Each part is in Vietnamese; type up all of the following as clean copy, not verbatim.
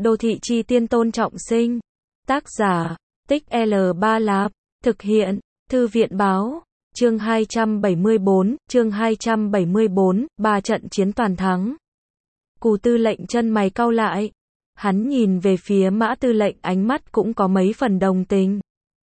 Đô thị chi tiên Tôn Trọng Sinh. Tác giả, Tích L3 Lạp. Thực hiện, Thư viện báo. Chương 274, ba trận chiến toàn thắng. Cù tư lệnh chân mày cau lại. Hắn nhìn về phía Mã tư lệnh, ánh mắt cũng có mấy phần đồng tình.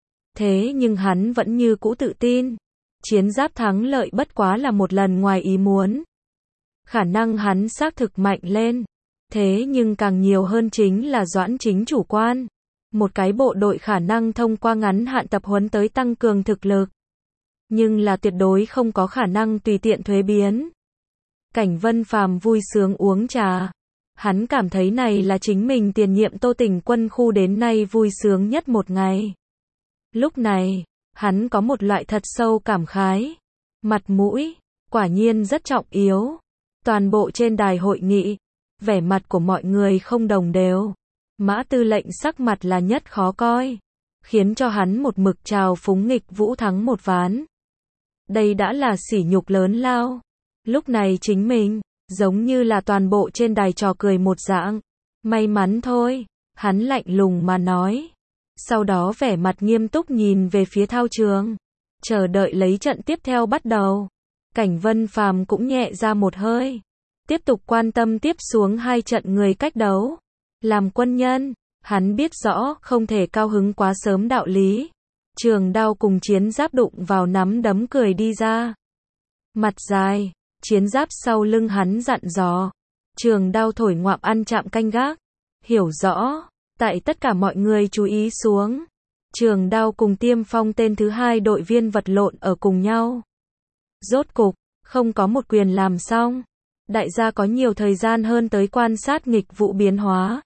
Thế nhưng hắn vẫn như cũ tự tin. Chiến giáp thắng lợi bất quá là một lần ngoài ý muốn. Khả năng hắn xác thực mạnh lên. Thế nhưng càng nhiều hơn chính là Doãn Chính chủ quan. Một cái bộ đội khả năng thông qua ngắn hạn tập huấn tới tăng cường thực lực. Nhưng là tuyệt đối không có khả năng tùy tiện thuế biến. Cảnh Vân Phàm vui sướng uống trà. Hắn cảm thấy này là chính mình tiền nhiệm Tô Tỉnh quân khu đến nay vui sướng nhất một ngày. Lúc này, hắn có một loại thật sâu cảm khái. Mặt mũi, quả nhiên rất trọng yếu. Toàn bộ trên đài hội nghị, vẻ mặt của mọi người không đồng đều. Mã tư lệnh sắc mặt là nhất khó coi, khiến cho hắn một mực trào phúng nghịch vũ thắng một ván. Đây đã là sỉ nhục lớn lao. Lúc này chính mình, giống như là toàn bộ trên đài trò cười một dạng. May mắn thôi, hắn lạnh lùng mà nói. Sau đó vẻ mặt nghiêm túc nhìn về phía thao trường, chờ đợi lấy trận tiếp theo bắt đầu. Cảnh Vân Phàm cũng nhẹ ra một hơi, tiếp tục quan tâm tiếp xuống hai trận người cách đấu. Làm quân nhân, hắn biết rõ không thể cao hứng quá sớm đạo lý. Trường đao cùng chiến giáp đụng vào nắm đấm cười đi ra. Mặt dài, chiến giáp sau lưng hắn dặn dò. Trường đao thổi ngoạm ăn chạm canh gác. Hiểu rõ, tại tất cả mọi người chú ý xuống. Trường đao cùng Tiêm Phong tên thứ hai đội viên vật lộn ở cùng nhau. Rốt cục, không có một quyền làm xong. Đại gia có nhiều thời gian hơn tới quan sát nghịch vụ biến hóa.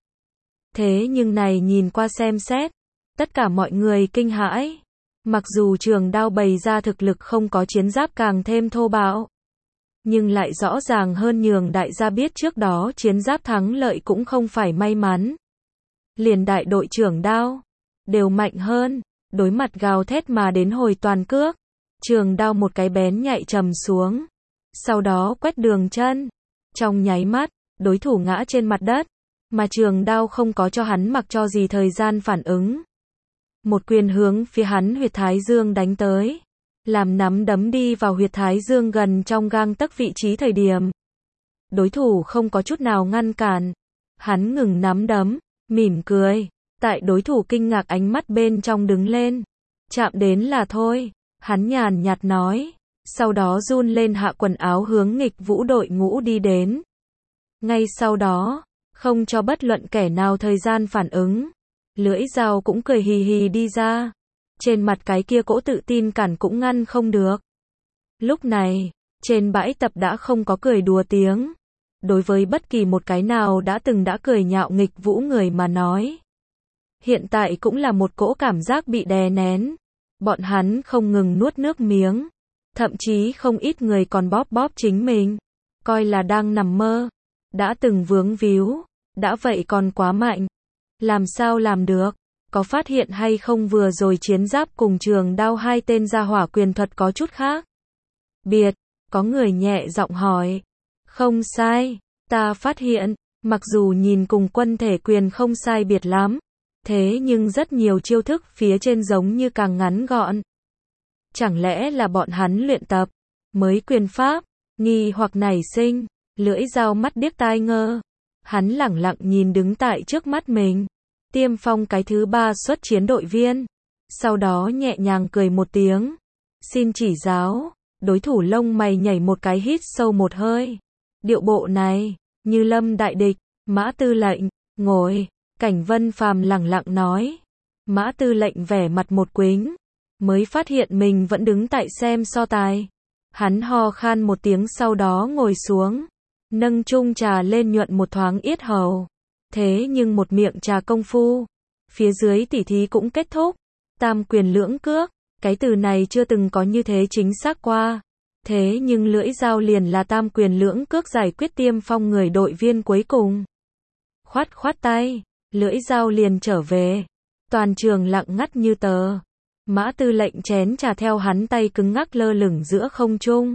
Thế nhưng này nhìn qua xem xét, tất cả mọi người kinh hãi. Mặc dù trường đao bày ra thực lực không có chiến giáp càng thêm thô bạo, nhưng lại rõ ràng hơn nhường đại gia biết trước đó chiến giáp thắng lợi cũng không phải may mắn. Liền đại đội trưởng đao đều mạnh hơn, đối mặt gào thét mà đến hồi toàn cước. Trường đao một cái bén nhạy trầm xuống, sau đó quét đường chân. Trong nháy mắt, đối thủ ngã trên mặt đất, mà trường đao không có cho hắn mặc cho gì thời gian phản ứng. Một quyền hướng phía hắn huyệt thái dương đánh tới, làm nắm đấm đi vào huyệt thái dương gần trong gang tấc vị trí thời điểm. Đối thủ không có chút nào ngăn cản, hắn ngừng nắm đấm, mỉm cười, tại đối thủ kinh ngạc ánh mắt bên trong đứng lên. Chạm đến là thôi, hắn nhàn nhạt nói, sau đó run lên hạ quần áo hướng nghịch vũ đội ngũ đi đến. Ngay sau đó, không cho bất luận kẻ nào thời gian phản ứng, lưỡi dao cũng cười hì hì đi ra. Trên mặt cái kia cỗ tự tin cản cũng ngăn không được. Lúc này, trên bãi tập đã không có cười đùa tiếng. Đối với bất kỳ một cái nào đã cười nhạo nghịch vũ người mà nói, hiện tại cũng là một cỗ cảm giác bị đè nén. Bọn hắn không ngừng nuốt nước miếng. Thậm chí không ít người còn bóp chính mình, coi là đang nằm mơ. Đã từng vướng víu, đã vậy còn quá mạnh. Làm sao làm được? Có phát hiện hay không vừa rồi chiến giáp cùng trường đao hai tên gia hỏa quyền thuật có chút khác biệt? Có người nhẹ giọng hỏi. Không sai, ta phát hiện, mặc dù nhìn cùng quân thể quyền không sai biệt lắm, thế nhưng rất nhiều chiêu thức phía trên giống như càng ngắn gọn. Chẳng lẽ là bọn hắn luyện tập mới quyền pháp? Nghi hoặc nảy sinh, lưỡi dao mắt điếc tai ngơ. Hắn lẳng lặng nhìn đứng tại trước mắt mình, Tiêm Phong cái thứ ba xuất chiến đội viên. Sau đó nhẹ nhàng cười một tiếng. Xin chỉ giáo. Đối thủ lông mày nhảy một cái, hít sâu một hơi. Điệu bộ này, như lâm đại địch. Mã tư lệnh, ngồi. Cảnh Vân Phàm lẳng lặng nói. Mã tư lệnh vẻ mặt một quính, mới phát hiện mình vẫn đứng tại xem so tài. Hắn ho khan một tiếng sau đó ngồi xuống, nâng chung trà lên nhuận một thoáng yết hầu. Thế nhưng một miệng trà công phu, phía dưới tỉ thí cũng kết thúc. Tam quyền lưỡng cước, cái từ này chưa từng có như thế chính xác qua. Thế nhưng lưỡi dao liền là tam quyền lưỡng cước giải quyết Tiêm Phong người đội viên cuối cùng. Khoát khoát tay, lưỡi dao liền trở về. Toàn trường lặng ngắt như tờ. Mã tư lệnh chén trà theo hắn tay cứng ngắc lơ lửng giữa không trung.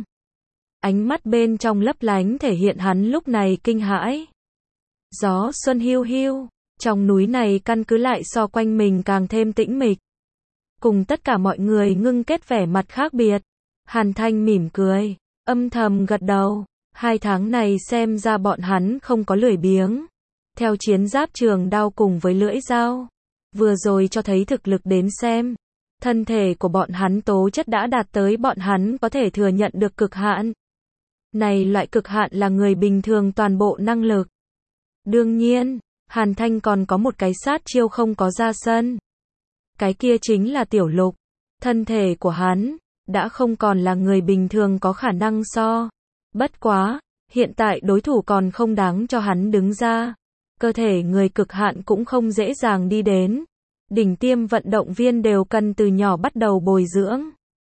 Ánh mắt bên trong lấp lánh thể hiện hắn lúc này kinh hãi. Gió xuân hiu hiu, Trong núi này căn cứ lại so quanh mình càng thêm tĩnh mịch. Cùng tất cả mọi người ngưng kết vẻ mặt khác biệt. Hàn Thanh mỉm cười, âm thầm gật đầu. 2 tháng này xem ra bọn hắn không có lười biếng. Theo chiến giáp trường đao cùng với lưỡi dao. Vừa rồi cho thấy thực lực đến xem. Thân thể của bọn hắn tố chất đã đạt tới bọn hắn có thể thừa nhận được cực hạn. Này loại cực hạn là người bình thường toàn bộ năng lực. Đương nhiên, Hàn Thanh còn có một cái sát chiêu không có ra sân. Cái kia chính là Tiểu Lục. Thân thể của hắn đã không còn là người bình thường có khả năng so. Bất quá, hiện tại đối thủ còn không đáng cho hắn đứng ra. Cơ thể người cực hạn cũng không dễ dàng đi đến. Đỉnh tiêm vận động viên đều cần từ nhỏ bắt đầu bồi dưỡng.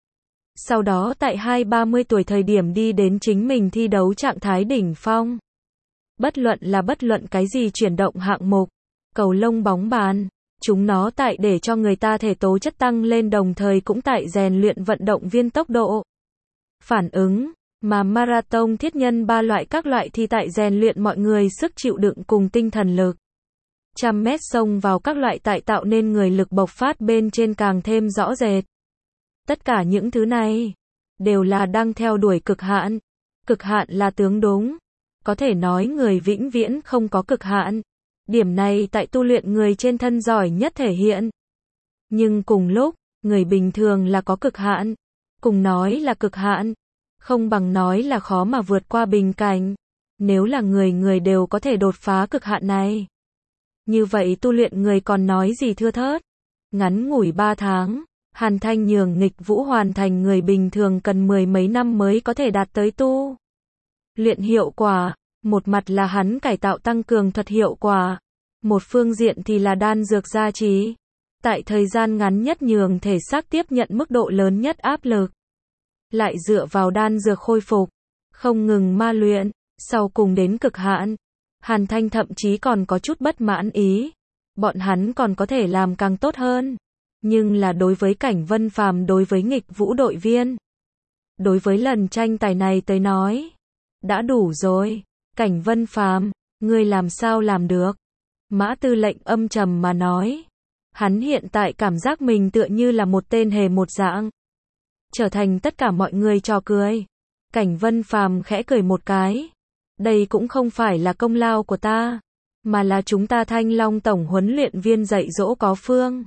Sau đó tại 20-30 tuổi thời điểm đi đến chính mình thi đấu trạng thái đỉnh phong. Bất luận cái gì chuyển động hạng mục, cầu lông bóng bàn, chúng nó tại để cho người ta thể tố chất tăng lên đồng thời cũng tại rèn luyện vận động viên tốc độ, phản ứng, mà marathon thiết nhân 3 loại các loại thì tại rèn luyện mọi người sức chịu đựng cùng tinh thần lực. 100 mét xông vào các loại tại tạo nên người lực bộc phát bên trên càng thêm rõ rệt. Tất cả những thứ này đều là đang theo đuổi cực hạn. Cực hạn là tướng đúng. Có thể nói người vĩnh viễn không có cực hạn. Điểm này tại tu luyện người trên thân giỏi nhất thể hiện. Nhưng cùng lúc, người bình thường là có cực hạn. Cùng nói là cực hạn, không bằng nói là khó mà vượt qua bình cảnh. Nếu là người đều có thể đột phá cực hạn này. Như vậy tu luyện người còn nói gì thưa thớt. Ngắn ngủi 3 tháng, Hàn Thanh nhường nghịch vũ hoàn thành người bình thường cần 10 mấy năm mới có thể đạt tới tu luyện hiệu quả. Một mặt là hắn cải tạo tăng cường thuật hiệu quả. Một phương diện thì là đan dược gia trì. Tại thời gian ngắn nhất nhường thể xác tiếp nhận mức độ lớn nhất áp lực. Lại dựa vào đan dược khôi phục. Không ngừng ma luyện. Sau cùng đến cực hạn. Hàn Thanh thậm chí còn có chút bất mãn ý. Bọn hắn còn có thể làm càng tốt hơn. Nhưng là đối với Cảnh Vân Phàm, đối với nghịch vũ đội viên. Đối với lần tranh tài này tới nói. Đã đủ rồi. Cảnh Vân Phàm, ngươi làm sao làm được? Mã Tư lệnh âm trầm mà nói. Hắn hiện tại cảm giác mình tựa như là một tên hề một dạng. Trở thành tất cả mọi người trò cười. Cảnh Vân Phàm khẽ cười một cái. Đây cũng không phải là công lao của ta. Mà là chúng ta Thanh Long tổng huấn luyện viên dạy dỗ có phương.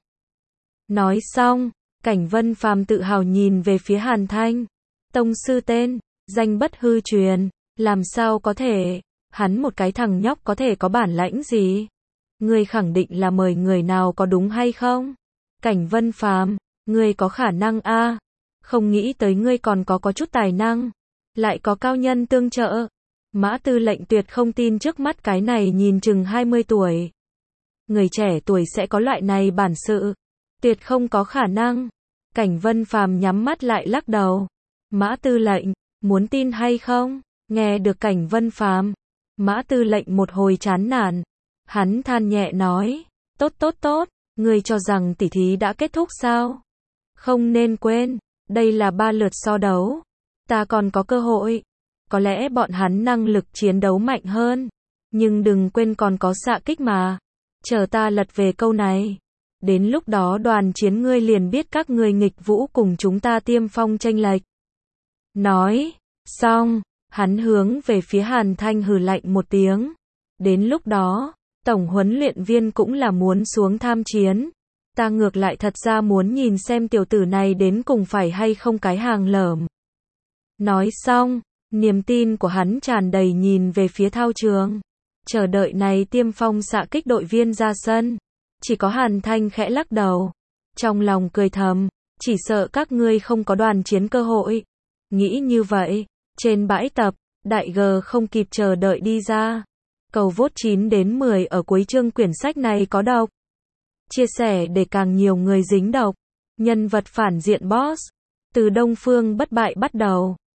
Nói xong, Cảnh Vân Phàm tự hào nhìn về phía Hàn Thanh. Tông sư tên, danh bất hư truyền. Làm sao có thể, hắn một cái thằng nhóc có thể có bản lãnh gì? Ngươi khẳng định là mời người nào có đúng hay không? Cảnh Vân Phàm, ngươi có khả năng a? Không nghĩ tới ngươi còn có chút tài năng, lại có cao nhân tương trợ. Mã Tư lệnh tuyệt không tin trước mắt cái này nhìn chừng 20 tuổi. Người trẻ tuổi sẽ có loại này bản sự. Tuyệt không có khả năng. Cảnh Vân Phàm nhắm mắt lại lắc đầu. Mã Tư lệnh, muốn tin hay không? Nghe được Cảnh Vân Phàm, Mã Tư lệnh một hồi chán nản. Hắn than nhẹ nói, tốt, ngươi cho rằng tỉ thí đã kết thúc sao? Không nên quên, đây là 3 lượt so đấu. Ta còn có cơ hội. Có lẽ bọn hắn năng lực chiến đấu mạnh hơn. Nhưng đừng quên còn có xạ kích mà. Chờ ta lật về câu này. Đến lúc đó đoàn chiến ngươi liền biết các ngươi nghịch vũ cùng chúng ta tiêm phong chênh lệch. Nói, xong. Hắn hướng về phía Hàn Thanh hừ lạnh một tiếng. Đến lúc đó, tổng huấn luyện viên cũng là muốn xuống tham chiến. Ta ngược lại thật ra muốn nhìn xem tiểu tử này đến cùng phải hay không cái hàng lởm. Nói xong, niềm tin của hắn tràn đầy nhìn về phía thao trường. Chờ đợi này tiêm phong xạ kích đội viên ra sân. Chỉ có Hàn Thanh khẽ lắc đầu. Trong lòng cười thầm, chỉ sợ các ngươi không có đoàn chiến cơ hội. Nghĩ như vậy. Trên bãi tập, Đại G không kịp chờ đợi đi ra. Cầu vote 9 đến 10 ở cuối chương quyển sách này có đọc. Chia sẻ để càng nhiều người dính đọc. Nhân vật phản diện boss. Từ Đông Phương bất bại bắt đầu.